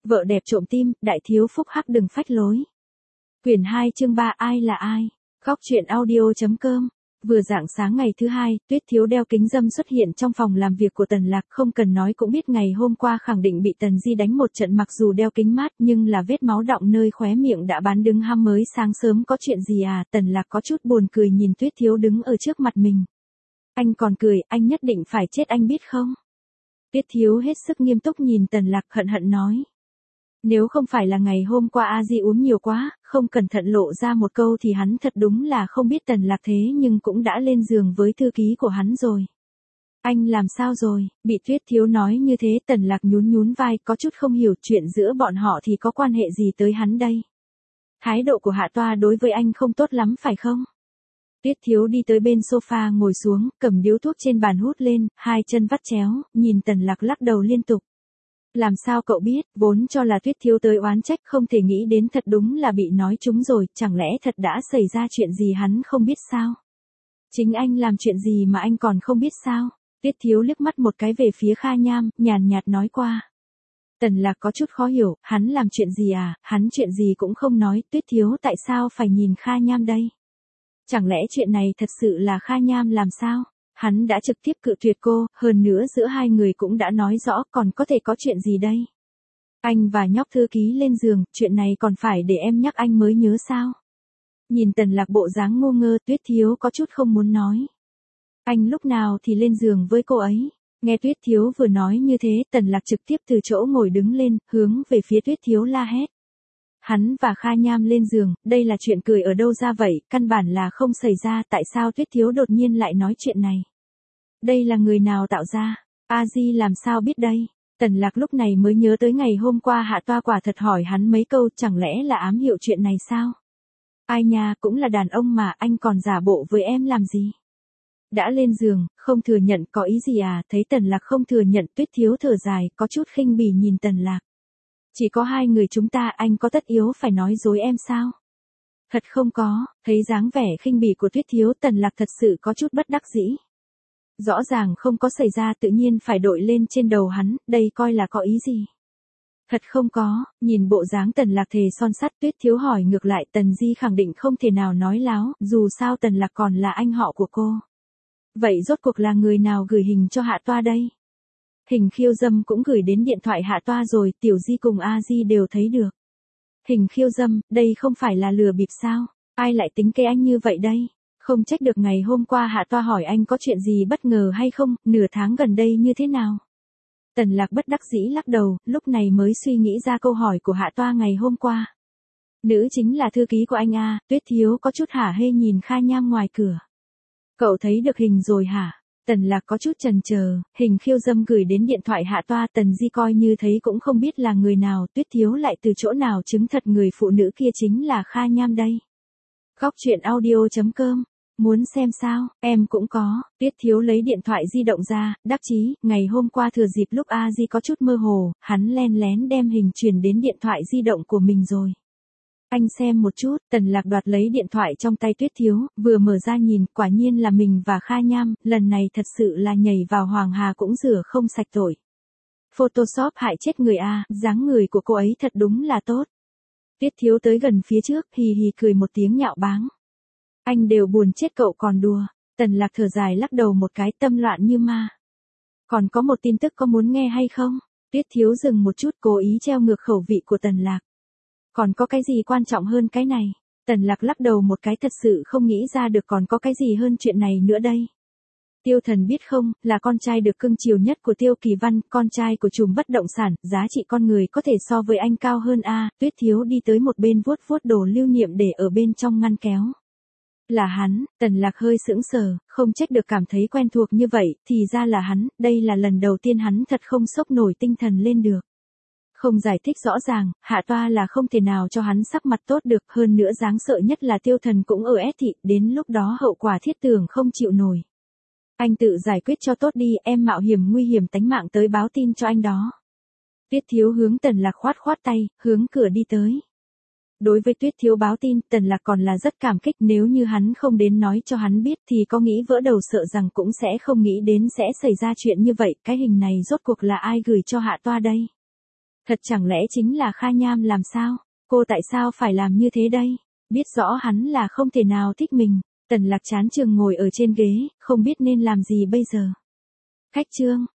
Vợ đẹp trộm tim, đại thiếu phúc hắc đừng phách lối. Quyển 2 chương 3 ai là ai? Góc truyện audio.com. Vừa rạng sáng ngày thứ hai, Tuyết Thiếu đeo kính râm xuất hiện trong phòng làm việc của Tần Lạc, không cần nói cũng biết ngày hôm qua khẳng định bị Tần Di đánh một trận, mặc dù đeo kính mát nhưng là vết máu đọng nơi khóe miệng đã bán đứng ham mới sáng sớm có chuyện gì à? Tần Lạc có chút buồn cười nhìn Tuyết Thiếu đứng ở trước mặt mình. Anh còn cười, anh nhất định phải chết anh biết không? Tuyết Thiếu hết sức nghiêm túc nhìn Tần Lạc hận hận nói. Nếu không phải là ngày hôm qua A Di uống nhiều quá, không cẩn thận lộ ra một câu thì hắn thật đúng là không biết Tần Lạc thế nhưng cũng đã lên giường với thư ký của hắn rồi. Anh làm sao rồi? Bị Tuyết Thiếu nói như thế Tần Lạc nhún nhún vai, có chút không hiểu chuyện giữa bọn họ thì có quan hệ gì tới hắn đây. Thái độ của Hạ Toa đối với anh không tốt lắm phải không? Tuyết Thiếu đi tới bên sofa ngồi xuống, cầm điếu thuốc trên bàn hút lên, hai chân vắt chéo, nhìn Tần Lạc lắc đầu liên tục. Làm sao cậu biết, vốn cho là Tuyết Thiếu tới oán trách, không thể nghĩ đến thật đúng là bị nói trúng rồi, chẳng lẽ thật đã xảy ra chuyện gì hắn không biết sao? Chính anh làm chuyện gì mà anh còn không biết sao? Tuyết Thiếu liếc mắt một cái về phía Kha Nham, nhàn nhạt nói qua. Tần Lạc có chút khó hiểu, hắn làm chuyện gì à, hắn chuyện gì cũng không nói, Tuyết Thiếu tại sao phải nhìn Kha Nham đây? Chẳng lẽ chuyện này thật sự là Kha Nham làm sao? Hắn đã trực tiếp cự tuyệt cô, hơn nữa giữa hai người cũng đã nói rõ, còn có thể có chuyện gì đây? Anh và nhóc thư ký lên giường, chuyện này còn phải để em nhắc anh mới nhớ sao? Nhìn Tần Lạc bộ dáng ngu ngơ, Tuyết Thiếu có chút không muốn nói. Anh lúc nào thì lên giường với cô ấy? Nghe Tuyết Thiếu vừa nói như thế, Tần Lạc trực tiếp từ chỗ ngồi đứng lên, hướng về phía Tuyết Thiếu la hét. Hắn và Kha Nham lên giường, đây là chuyện cười ở đâu ra vậy, căn bản là không xảy ra, tại sao Tuyết Thiếu đột nhiên lại nói chuyện này? Đây là người nào tạo ra? A Di làm sao biết đây? Tần Lạc lúc này mới nhớ tới ngày hôm qua Hạ Toa quả thật hỏi hắn mấy câu, chẳng lẽ là ám hiệu chuyện này sao? Ai nha, cũng là đàn ông mà, anh còn giả bộ với em làm gì? Đã lên giường, không thừa nhận có ý gì à? Thấy Tần Lạc không thừa nhận, Tuyết Thiếu thở dài, có chút khinh bỉ nhìn Tần Lạc. Chỉ có hai người chúng ta, anh có tất yếu phải nói dối em sao? Thật không có, thấy dáng vẻ khinh bỉ của Tuyết Thiếu, Tần Lạc thật sự có chút bất đắc dĩ. Rõ ràng không có xảy ra tự nhiên phải đội lên trên đầu hắn, đây coi là có ý gì? Thật không có, nhìn bộ dáng Tần Lạc thề son sắt, Tuyết Thiếu hỏi ngược lại, Tần Di khẳng định không thể nào nói láo, dù sao Tần Lạc còn là anh họ của cô. Vậy rốt cuộc là người nào gửi hình cho Hạ Toa đây? Hình khiêu dâm cũng gửi đến điện thoại Hạ Toa rồi, Tiểu Di cùng A Di đều thấy được. Hình khiêu dâm, đây không phải là lừa bịp sao? Ai lại tính kế anh như vậy đây? Không trách được ngày hôm qua Hạ Toa hỏi anh có chuyện gì bất ngờ hay không, nửa tháng gần đây như thế nào? Tần Lạc bất đắc dĩ lắc đầu, lúc này mới suy nghĩ ra câu hỏi của Hạ Toa ngày hôm qua. Nữ chính là thư ký của anh à? Tuyết Thiếu có chút hả hê nhìn Kha Nham ngoài cửa. Cậu thấy được hình rồi hả? Tần Lạc có chút chần chờ, hình khiêu dâm gửi đến điện thoại Hạ Toa, Tần Di coi như thấy cũng không biết là người nào, Tuyết Thiếu lại từ chỗ nào chứng thật người phụ nữ kia chính là Kha Nham đây. Góc truyện audio.com. Muốn xem sao, em cũng có. Tuyết Thiếu lấy điện thoại di động ra, đắc chí, ngày hôm qua thừa dịp lúc A Di có chút mơ hồ, hắn len lén đem hình truyền đến điện thoại di động của mình rồi. Anh xem một chút, Tần Lạc đoạt lấy điện thoại trong tay Tuyết Thiếu, vừa mở ra nhìn, quả nhiên là mình và Kha Nham, lần này thật sự là nhảy vào Hoàng Hà cũng rửa không sạch tội. Photoshop hại chết người a, dáng người của cô ấy thật đúng là tốt. Tuyết Thiếu tới gần phía trước, hì hì cười một tiếng nhạo báng. Anh đều buồn chết cậu còn đùa. Tần Lạc thở dài lắc đầu một cái, tâm loạn như ma. Còn có một tin tức có muốn nghe hay không? Tuyết Thiếu dừng một chút, cố ý treo ngược khẩu vị của Tần Lạc. Còn có cái gì quan trọng hơn cái này? Tần Lạc lắc đầu một cái, thật sự không nghĩ ra được còn có cái gì hơn chuyện này nữa đây. Tiêu Thần biết không, là con trai được cưng chiều nhất của Tiêu Kỳ Văn, con trai của trùm bất động sản, giá trị con người có thể so với anh cao hơn a. Tuyết Thiếu đi tới một bên vuốt vuốt đồ lưu niệm để ở bên trong ngăn kéo. Là hắn, Tần Lạc hơi sững sờ, không trách được cảm thấy quen thuộc như vậy, thì ra là hắn, đây là lần đầu tiên hắn thật không sốc nổi tinh thần lên được. Không giải thích rõ ràng, Hạ Toa là không thể nào cho hắn sắc mặt tốt được, hơn nữa đáng sợ nhất là Tiêu Thần cũng ở S thị, đến lúc đó hậu quả thiết tưởng không chịu nổi. Anh tự giải quyết cho tốt đi, em mạo hiểm nguy hiểm tánh mạng tới báo tin cho anh đó. Tuyết Thiếu hướng Tần Lạc khoát khoát tay, hướng cửa đi tới. Đối với Tuyết Thiếu báo tin, Tần Lạc còn là rất cảm kích, nếu như hắn không đến nói cho hắn biết thì có nghĩ vỡ đầu sợ rằng cũng sẽ không nghĩ đến sẽ xảy ra chuyện như vậy, cái hình này rốt cuộc là ai gửi cho Hạ Toa đây? Thật chẳng lẽ chính là Kha Nham làm sao? Cô tại sao phải làm như thế đây? Biết rõ hắn là không thể nào thích mình. Tần Lạc chán chường ngồi ở trên ghế, không biết nên làm gì bây giờ. Khách Trương,